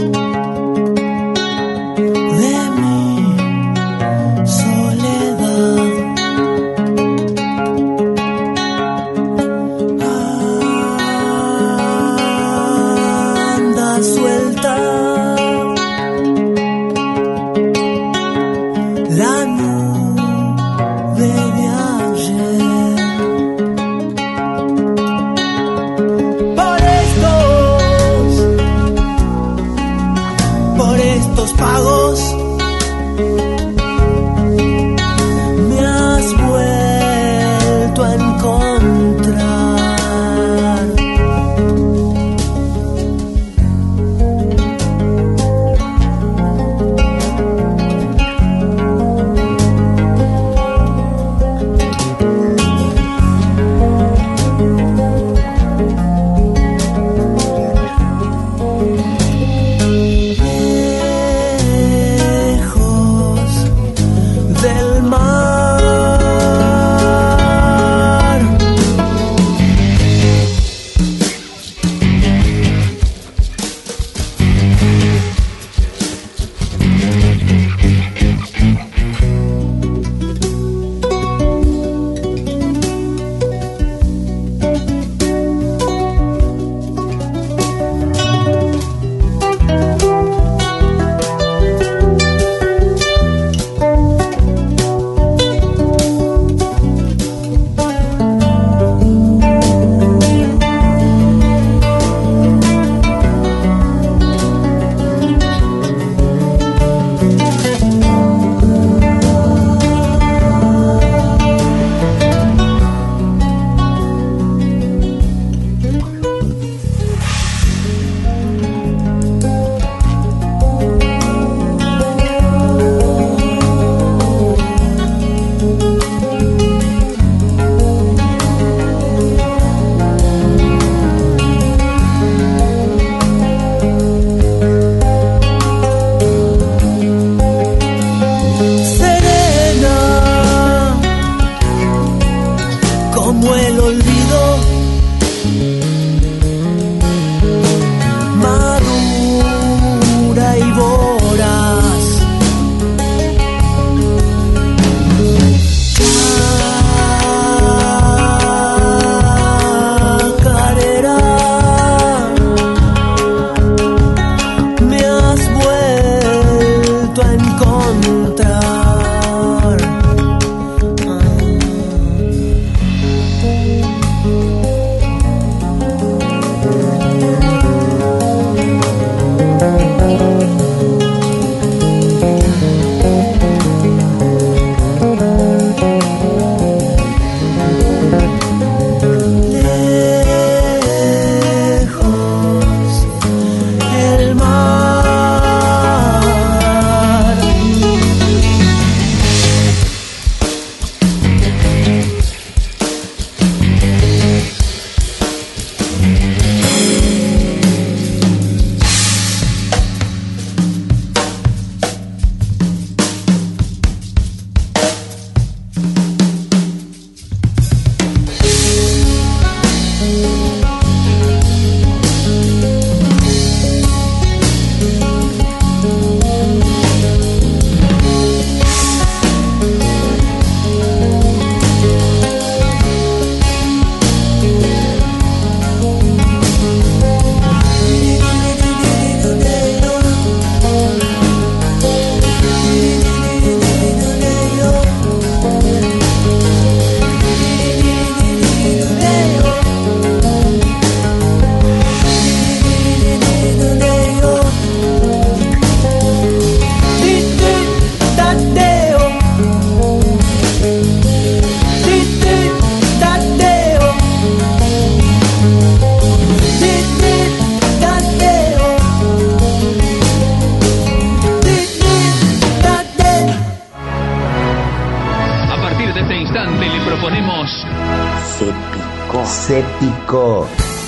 proponemos... Se picó. Se picó.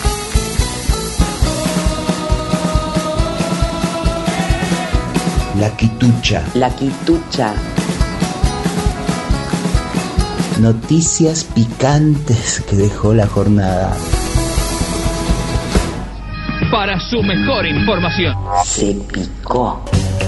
La quitucha. La quitucha. Noticias picantes que dejó la jornada. Para su mejor información. Se picó.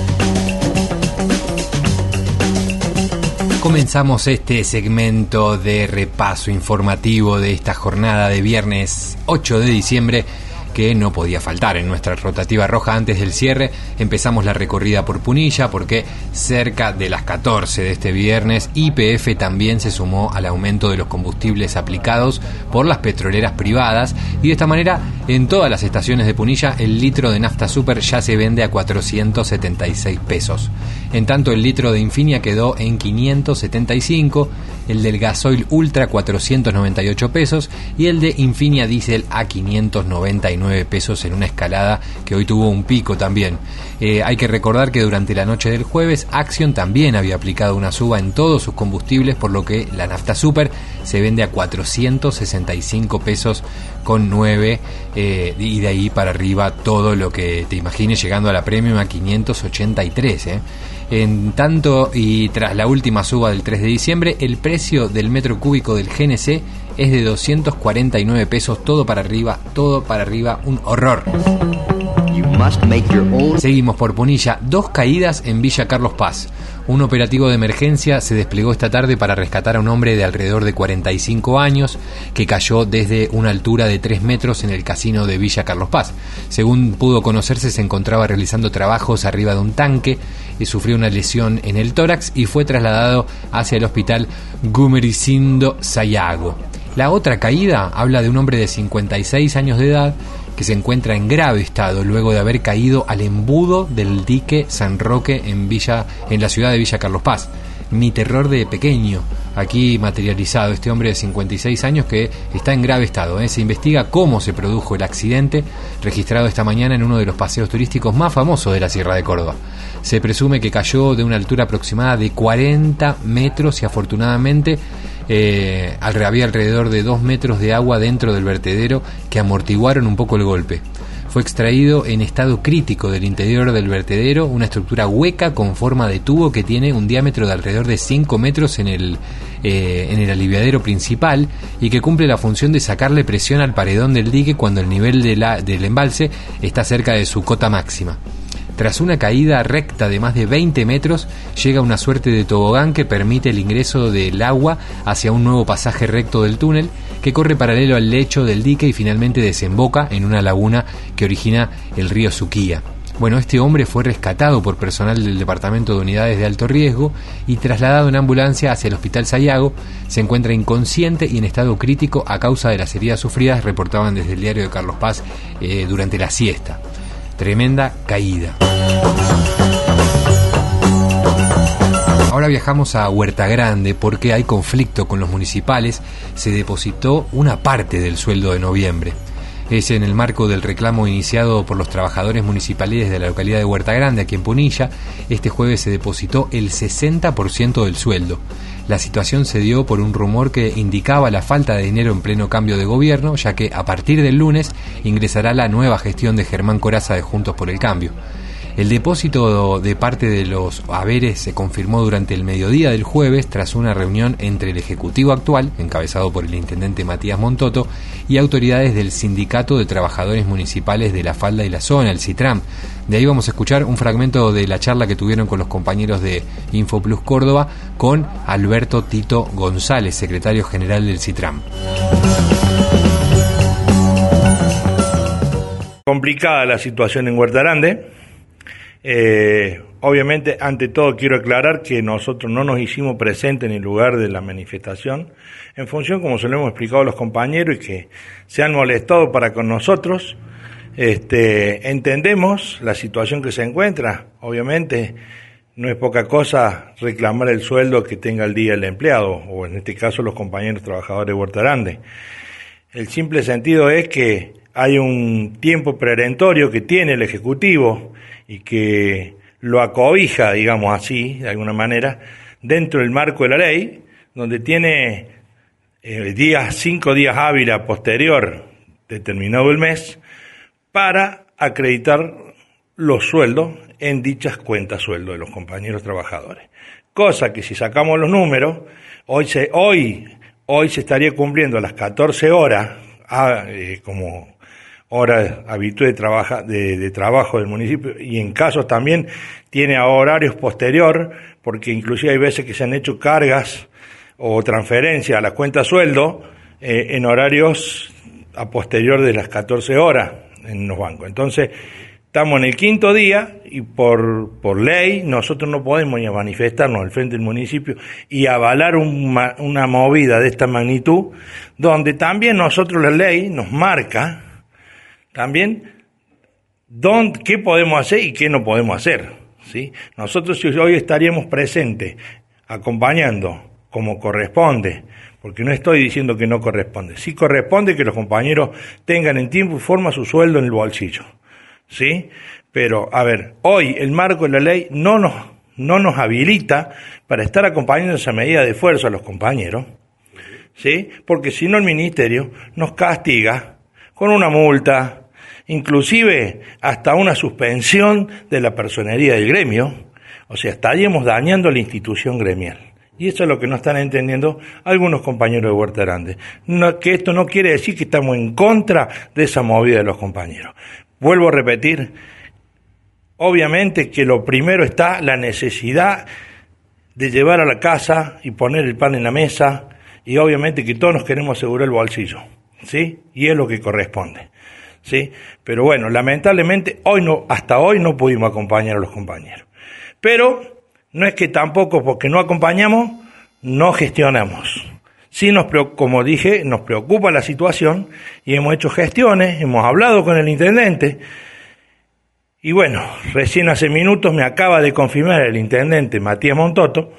Comenzamos este segmento de repaso informativo de esta jornada de viernes ocho de diciembre, que no podía faltar en nuestra rotativa roja. Antes del cierre empezamos la recorrida por Punilla, porque cerca de las catorce de este viernes Y P F también se sumó al aumento de los combustibles aplicados por las petroleras privadas, y de esta manera en todas las estaciones de Punilla el litro de nafta super ya se vende a cuatrocientos setenta y seis pesos. En tanto, el litro de Infinia quedó en quinientos setenta y cinco, el del gasoil ultra cuatrocientos noventa y ocho pesos y el de Infinia Diesel a quinientos noventa y nueve pesos, en una escalada que hoy tuvo un pico también. Eh, hay que recordar que durante la noche del jueves Action también había aplicado una suba en todos sus combustibles, por lo que la nafta super se vende a cuatrocientos sesenta y cinco pesos con nueve, eh, y de ahí para arriba todo lo que te imagines, llegando a la premium a quinientos ochenta y tres. Eh. En tanto, y tras la última suba del tres de diciembre, el precio del metro cúbico del G N C es de doscientos cuarenta y nueve pesos, todo para arriba, todo para arriba, un horror. Seguimos por Punilla, dos caídas en Villa Carlos Paz. Un operativo de emergencia se desplegó esta tarde para rescatar a un hombre de alrededor de cuarenta y cinco años que cayó desde una altura de tres metros en el casino de Villa Carlos Paz. Según pudo conocerse, se encontraba realizando trabajos arriba de un tanque y sufrió una lesión en el tórax y fue trasladado hacia el hospital Gumericindo Sayago. La otra caída habla de un hombre de cincuenta y seis años de edad que se encuentra en grave estado luego de haber caído al embudo del dique San Roque en Villa, en la ciudad de Villa Carlos Paz. Mi terror de pequeño, aquí materializado, este hombre de cincuenta y seis años que está en grave estado. ¿eh? Se investiga cómo se produjo el accidente, registrado esta mañana en uno de los paseos turísticos más famosos de la Sierra de Córdoba. Se presume que cayó de una altura aproximada de cuarenta metros y afortunadamente eh, había alrededor de dos metros de agua dentro del vertedero que amortiguaron un poco el golpe. Fue extraído en estado crítico del interior del vertedero una estructura hueca con forma de tubo que tiene un diámetro de alrededor de cinco metros en el, eh, en el aliviadero principal, y que cumple la función de sacarle presión al paredón del dique cuando el nivel de la, del embalse está cerca de su cota máxima. Tras una caída recta de más de veinte metros, llega una suerte de tobogán que permite el ingreso del agua hacia un nuevo pasaje recto del túnel que corre paralelo al lecho del dique y finalmente desemboca en una laguna que origina el río Suquía. Bueno, este hombre fue rescatado por personal del Departamento de Unidades de Alto Riesgo y trasladado en ambulancia hacia el Hospital Sayago. Se encuentra inconsciente y en estado crítico a causa de las heridas sufridas, reportaban desde el diario de Carlos Paz eh, durante la siesta. Tremenda caída. Ahora viajamos a Huerta Grande porque hay conflicto con los municipales. Se depositó una parte del sueldo de noviembre. Es en el marco del reclamo iniciado por los trabajadores municipales de la localidad de Huerta Grande, aquí en Punilla. Este jueves se depositó el sesenta por ciento del sueldo. La situación se dio por un rumor que indicaba la falta de dinero en pleno cambio de gobierno, ya que a partir del lunes ingresará la nueva gestión de Germán Corazza de Juntos por el Cambio. El depósito de parte de los haberes se confirmó durante el mediodía del jueves tras una reunión entre el Ejecutivo actual, encabezado por el intendente Matías Montoto, y autoridades del Sindicato de Trabajadores Municipales de la Falda y la Zona, el CITRAM. De ahí vamos a escuchar un fragmento de la charla que tuvieron con los compañeros de InfoPlus Córdoba con Alberto Tito González, secretario general del CITRAM. Complicada la situación en Huerta Grande. Eh, obviamente, ante todo quiero aclarar que nosotros no nos hicimos presentes en el lugar de la manifestación en función, como se lo hemos explicado a los compañeros, y que se han molestado para con nosotros. Este, entendemos la situación que se encuentra. Obviamente no es poca cosa reclamar el sueldo que tenga el día el empleado, o en este caso los compañeros trabajadores de Huerta Grande. El simple sentido es que hay un tiempo perentorio que tiene el Ejecutivo y que lo acobija, digamos así, de alguna manera, dentro del marco de la ley, donde tiene eh, días, cinco días hábiles posterior determinado el mes para acreditar los sueldos en dichas cuentas sueldo de los compañeros trabajadores. Cosa que si sacamos los números, hoy se, hoy, hoy se estaría cumpliendo las catorce horas ah, eh, como hora habitual de, trabaja, de, de trabajo del municipio, y en casos también tiene a horarios posterior, porque inclusive hay veces que se han hecho cargas o transferencias a la cuenta sueldo eh, en horarios a posterior de las catorce horas en los bancos. Entonces, estamos en el quinto día y por, por ley nosotros no podemos ni manifestarnos al frente del municipio y avalar un, una movida de esta magnitud, donde también nosotros la ley nos marca también dónde, qué podemos hacer y qué no podemos hacer, ¿sí? Nosotros si hoy estaríamos presentes acompañando como corresponde, porque no estoy diciendo que no corresponde, sí corresponde que los compañeros tengan en tiempo y forma su sueldo en el bolsillo, ¿sí? Pero, a ver, hoy el marco de la ley no nos, no nos habilita para estar acompañando esa medida de esfuerzo a los compañeros, ¿sí? Porque si no el ministerio nos castiga con una multa, inclusive hasta una suspensión de la personería del gremio, o sea, estaríamos dañando la institución gremial. Y eso es lo que no están entendiendo algunos compañeros de Huerta Grande. No, que esto no quiere decir que estamos en contra de esa movida de los compañeros. Vuelvo a repetir, obviamente que lo primero está la necesidad de llevar a la casa y poner el pan en la mesa, y obviamente que todos nos queremos asegurar el bolsillo, ¿sí? Y es lo que corresponde, ¿sí? Pero bueno, lamentablemente hoy no, hasta hoy no pudimos acompañar a los compañeros. Pero no es que tampoco porque no acompañamos, no gestionamos. Sí, nos, como dije, nos preocupa la situación y hemos hecho gestiones, hemos hablado con el intendente. Y bueno, recién hace minutos me acaba de confirmar el intendente Matías Montoto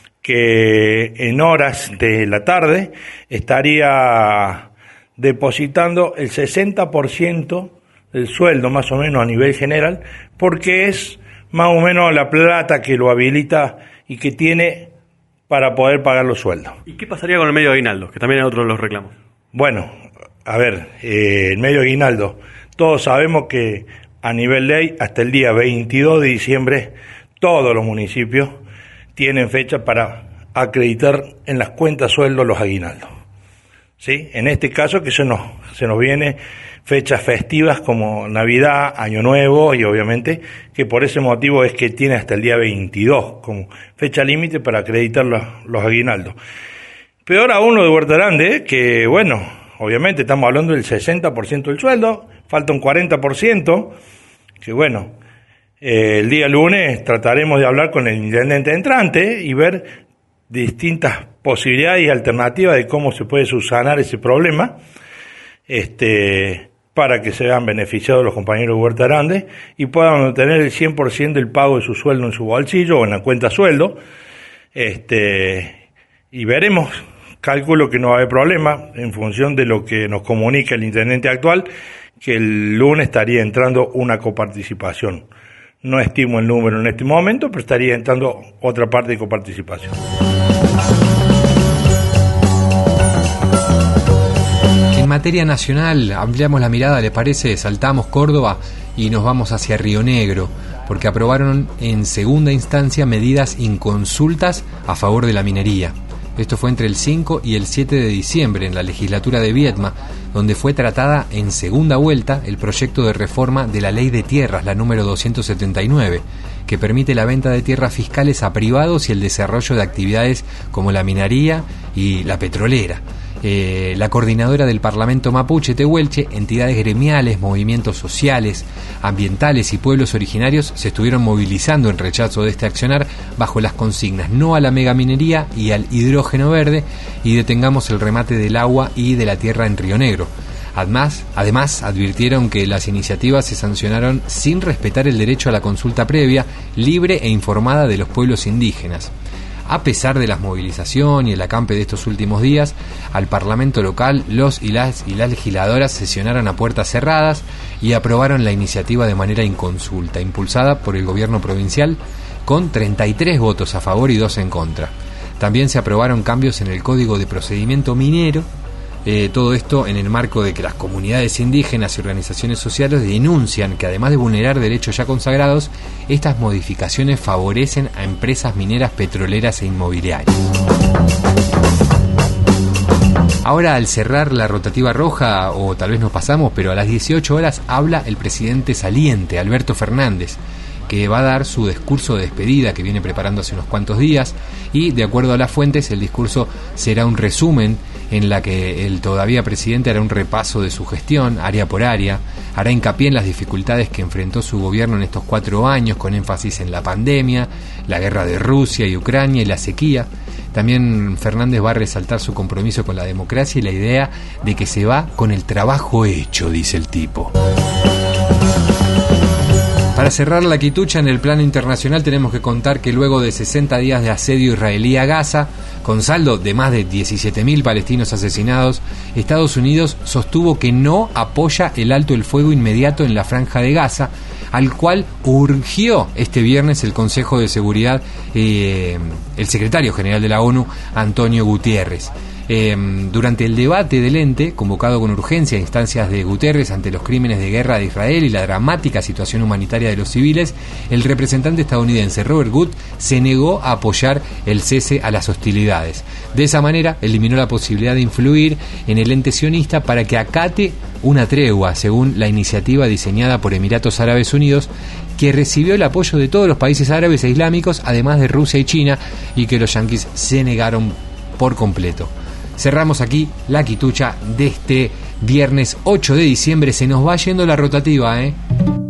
que en horas de la tarde estaría depositando el sesenta por ciento del sueldo más o menos a nivel general, porque es más o menos la plata que lo habilita y que tiene para poder pagar los sueldos. ¿Y qué pasaría con el medio aguinaldo, que también es otro de los reclamos? Bueno, a ver, eh, el medio aguinaldo, todos sabemos que a nivel ley hasta el día veintidós de diciembre todos los municipios tienen fecha para acreditar en las cuentas sueldos los aguinaldos, ¿sí? En este caso que se nos, se nos viene fechas festivas como Navidad, Año Nuevo, y obviamente que por ese motivo es que tiene hasta el día veintidós como fecha límite para acreditar los, los aguinaldos. Peor aún lo de Huerta Grande, que bueno, obviamente estamos hablando del sesenta por ciento del sueldo, falta un cuarenta por ciento, que bueno, eh, el día lunes trataremos de hablar con el intendente entrante y ver distintas posibilidades y alternativas de cómo se puede subsanar ese problema, este para que se vean beneficiados los compañeros de Huerta Grande y puedan obtener el cien por ciento del pago de su sueldo en su bolsillo o en la cuenta sueldo. Este, y veremos, calculo que no va a haber problema en función de lo que nos comunica el intendente actual, que el lunes estaría entrando una coparticipación. No estimo el número en este momento, pero estaría entrando otra parte de coparticipación. En materia nacional, ampliamos la mirada, ¿le parece? Saltamos Córdoba y nos vamos hacia Río Negro, porque aprobaron en segunda instancia medidas inconsultas a favor de la minería. Esto fue entre el cinco y el siete de diciembre en la legislatura de Viedma, donde fue tratada en segunda vuelta el proyecto de reforma de la Ley de Tierras, la número doscientos setenta y nueve, que permite la venta de tierras fiscales a privados y el desarrollo de actividades como la minería y la petrolera. Eh, la coordinadora del Parlamento Mapuche Tehuelche, entidades gremiales, movimientos sociales, ambientales y pueblos originarios se estuvieron movilizando en rechazo de este accionar bajo las consignas no a la megaminería y al hidrógeno verde y detengamos el remate del agua y de la tierra en Río Negro. Además, además, advirtieron que las iniciativas se sancionaron sin respetar el derecho a la consulta previa, libre e informada de los pueblos indígenas. A pesar de las movilizaciones y el acampe de estos últimos días, al Parlamento local los y las, y las legisladoras sesionaron a puertas cerradas y aprobaron la iniciativa de manera inconsulta, impulsada por el gobierno provincial con treinta y tres votos a favor y dos en contra. También se aprobaron cambios en el Código de Procedimiento Minero. Eh, todo esto en el marco de que las comunidades indígenas y organizaciones sociales denuncian que, además de vulnerar derechos ya consagrados, estas modificaciones favorecen a empresas mineras, petroleras e inmobiliarias. Ahora, al cerrar la rotativa roja, o tal vez nos pasamos, pero a las dieciocho horas habla el presidente saliente, Alberto Fernández, que va a dar su discurso de despedida que viene preparando hace unos cuantos días, y de acuerdo a las fuentes el discurso será un resumen en la que el todavía presidente hará un repaso de su gestión, área por área, hará hincapié en las dificultades que enfrentó su gobierno en estos cuatro años, con énfasis en la pandemia, la guerra de Rusia y Ucrania y la sequía. También Fernández va a resaltar su compromiso con la democracia y la idea de que se va con el trabajo hecho, dice el tipo. Para cerrar la quitucha en el plano internacional, tenemos que contar que luego de sesenta días de asedio israelí a Gaza, con saldo de más de diecisiete mil palestinos asesinados, Estados Unidos sostuvo que no apoya el alto el fuego inmediato en la franja de Gaza, al cual urgió este viernes el Consejo de Seguridad, eh, el secretario general de la ONU, Antonio Guterres. Eh, durante el debate del ente, convocado con urgencia a instancias de Guterres ante los crímenes de guerra de Israel y la dramática situación humanitaria de los civiles, el representante estadounidense Robert Wood se negó a apoyar el cese a las hostilidades. De esa manera, eliminó la posibilidad de influir en el ente sionista para que acate una tregua, según la iniciativa diseñada por Emiratos Árabes Unidos, que recibió el apoyo de todos los países árabes e islámicos, además de Rusia y China, y que los yanquis se negaron por completo. Cerramos aquí la quitucha de este viernes ocho de diciembre. Se nos va yendo la rotativa, ¿eh?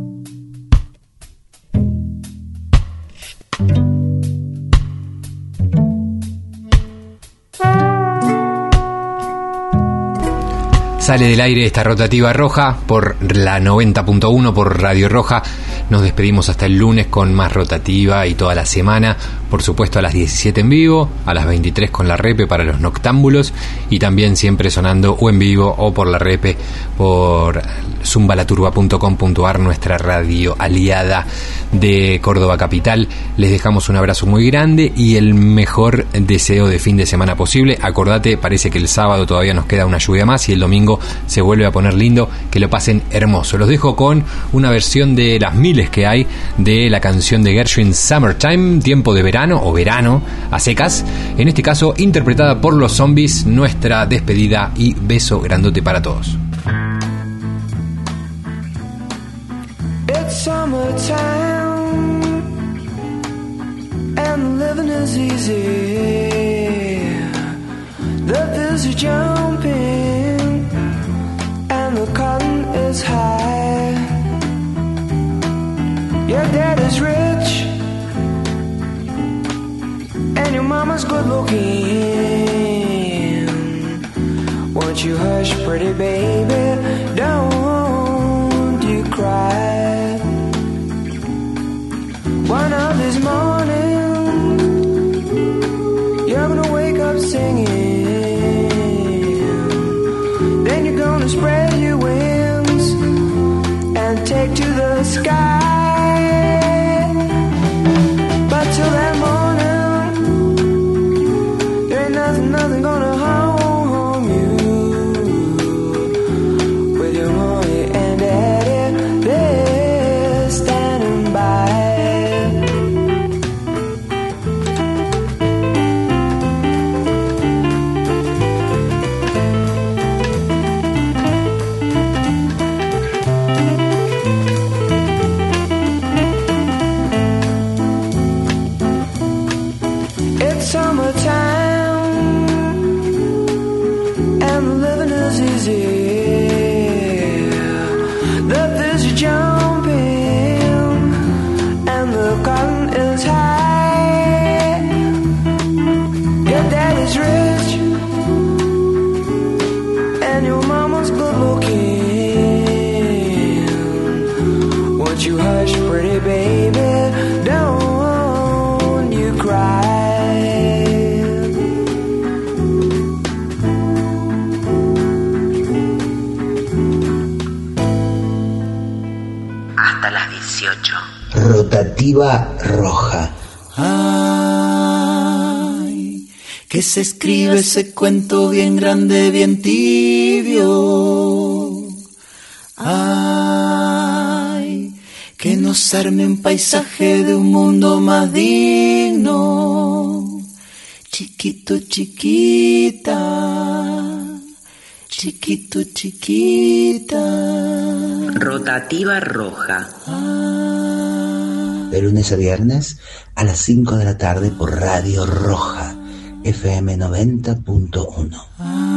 Sale del aire esta rotativa roja por la noventa punto uno, por Radio Roja. Nos despedimos hasta el lunes con más rotativa y toda la semana, por supuesto a las diecisiete en vivo, a las veintitrés con la repe para los noctámbulos, y también siempre sonando o en vivo o por la repe por zumbalaturba punto com punto ar, nuestra radio aliada de Córdoba Capital. Les dejamos un abrazo muy grande y el mejor deseo de fin de semana posible. Acordate, parece que el sábado todavía nos queda una lluvia más y el domingo se vuelve a poner lindo. Que lo pasen hermoso. Los dejo con una versión de las miles que hay de la canción de Gershwin, Summertime, tiempo de verano o verano a secas, en este caso interpretada por los Zombies. Nuestra despedida y beso grandote para todos. It's summertime and living is easy. The fields are jumping and the cotton is high. Your dad is rich and your mama's good looking. Won't you hush, pretty baby, don't you cry. One of these mornings you're gonna wake up singing. Then you're gonna spread your wings and take to the sky. But till that morning, there ain't nothing, nothing gonna harm you. With your mommy and daddy, they're standing by. Rotativa roja. Ay, que se escribe ese cuento bien grande, bien tibio. Ay, que nos arme un paisaje de un mundo más digno. Chiquito, chiquita, chiquito, chiquita. Rotativa roja. De lunes a viernes a las cinco de la tarde por Radio Roja, F M noventa punto uno.